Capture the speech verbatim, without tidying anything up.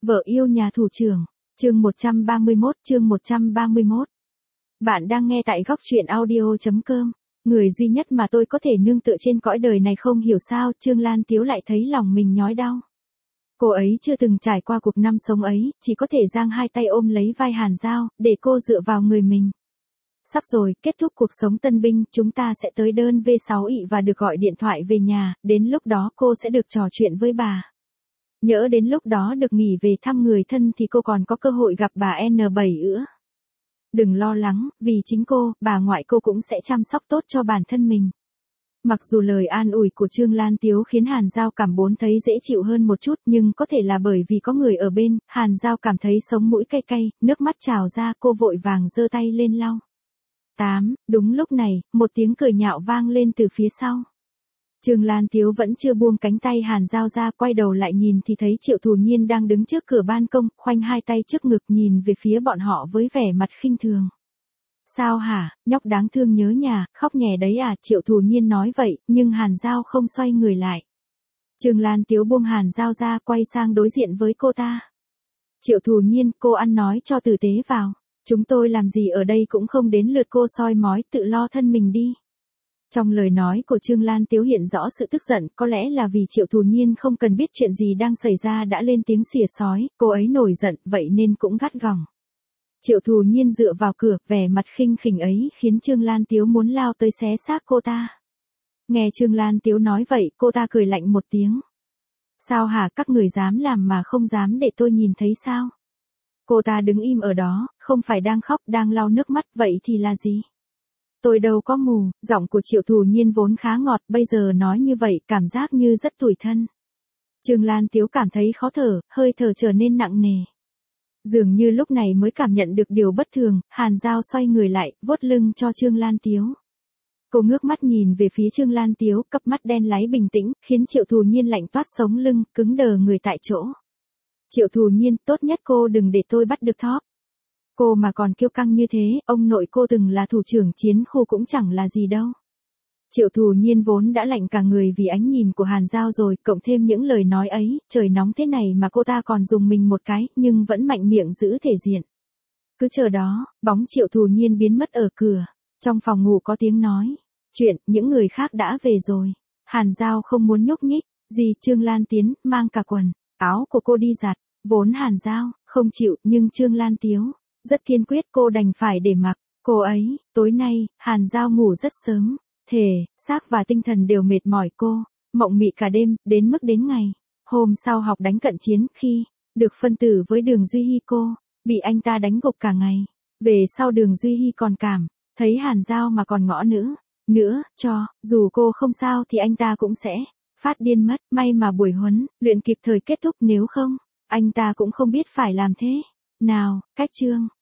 Vợ yêu nhà thủ trưởng, chương một trăm ba mươi mốt, chương một trăm ba mươi mốt. Bạn đang nghe tại góc truyện audio.com, người duy nhất mà tôi có thể nương tựa trên cõi đời này. Không hiểu sao Trương Lan Tiếu lại thấy lòng mình nhói đau. Cô ấy chưa từng trải qua cuộc năm sống ấy, chỉ có thể giang hai tay ôm lấy vai Hàn Giao, để cô dựa vào người mình. Sắp rồi, kết thúc cuộc sống tân binh, chúng ta sẽ tới đơn V sáu ị và được gọi điện thoại về nhà, đến lúc đó cô sẽ được trò chuyện với bà. Nhỡ đến lúc đó được nghỉ về thăm người thân thì cô còn có cơ hội gặp bà N bảy nữa. Đừng lo lắng, vì chính cô, bà ngoại cô cũng sẽ chăm sóc tốt cho bản thân mình. Mặc dù lời an ủi của Trương Lan Tiếu khiến Hàn Giao cảm bốn thấy dễ chịu hơn một chút, nhưng có thể là bởi vì có người ở bên, Hàn Giao cảm thấy sống mũi cay cay, nước mắt trào ra, cô vội vàng giơ tay lên lau. Tám, đúng lúc này, một tiếng cười nhạo vang lên từ phía sau. Trương Lan Tiếu vẫn chưa buông cánh tay Hàn Giao ra, quay đầu lại nhìn thì thấy Triệu Thù Nhiên đang đứng trước cửa ban công, khoanh hai tay trước ngực nhìn về phía bọn họ với vẻ mặt khinh thường. Sao hả, nhóc đáng thương nhớ nhà, khóc nhè đấy à, Triệu Thù Nhiên nói vậy, nhưng Hàn Giao không xoay người lại. Trương Lan Tiếu buông Hàn Giao ra, quay sang đối diện với cô ta. Triệu Thù Nhiên, cô ăn nói cho tử tế vào. Chúng tôi làm gì ở đây cũng không đến lượt cô soi mói, tự lo thân mình đi. Trong lời nói của Trương Lan Tiếu hiện rõ sự tức giận, có lẽ là vì Triệu Thù Nhiên không cần biết chuyện gì đang xảy ra đã lên tiếng xỉa xói, cô ấy nổi giận, vậy nên cũng gắt gỏng. Triệu Thù Nhiên dựa vào cửa, vẻ mặt khinh khỉnh ấy khiến Trương Lan Tiếu muốn lao tới xé xác cô ta. Nghe Trương Lan Tiếu nói vậy, cô ta cười lạnh một tiếng. Sao hả, các người dám làm mà không dám để tôi nhìn thấy sao? Cô ta đứng im ở đó, không phải đang khóc, đang lau nước mắt, vậy thì là gì? Tôi đâu có mù, giọng của Triệu Thù Nhiên vốn khá ngọt, bây giờ nói như vậy, cảm giác như rất tủi thân. Trương Lan Tiếu cảm thấy khó thở, hơi thở trở nên nặng nề. Dường như lúc này mới cảm nhận được điều bất thường, Hàn Giao xoay người lại, vuốt lưng cho Trương Lan Tiếu. Cô ngước mắt nhìn về phía Trương Lan Tiếu, cặp mắt đen láy bình tĩnh, khiến Triệu Thù Nhiên lạnh toát sống lưng, cứng đờ người tại chỗ. Triệu Thù Nhiên, tốt nhất cô đừng để tôi bắt được thóp. Cô mà còn kiêu căng như thế, ông nội cô từng là thủ trưởng chiến khu cũng chẳng là gì đâu. Triệu Thù Nhiên vốn đã lạnh cả người vì ánh nhìn của Hàn Giao rồi, cộng thêm những lời nói ấy, trời nóng thế này mà cô ta còn dùng mình một cái, nhưng vẫn mạnh miệng giữ thể diện. Cứ chờ đó, bóng Triệu Thù Nhiên biến mất ở cửa. Trong phòng ngủ có tiếng nói. Chuyện, những người khác đã về rồi. Hàn Giao không muốn nhúc nhích. Gì, Trương Lan Tiến, mang cả quần, áo của cô đi giặt. Vốn Hàn Giao, không chịu, nhưng Trương Lan Tiếu rất kiên quyết, cô đành phải để mặc. Cô ấy, tối nay, Hàn Giao ngủ rất sớm. Thể, xác và tinh thần đều mệt mỏi cô. Mộng mị cả đêm, đến mức đến ngày. Hôm sau học đánh cận chiến, khi được phân tử với Đường Duy Hy cô, bị anh ta đánh gục cả ngày. Về sau Đường Duy Hy còn cảm, thấy Hàn Giao mà còn ngõ nữa. Nữa, cho, dù cô không sao thì anh ta cũng sẽ phát điên mất. May mà buổi huấn luyện kịp thời kết thúc, nếu không, anh ta cũng không biết phải làm thế nào. Cách chương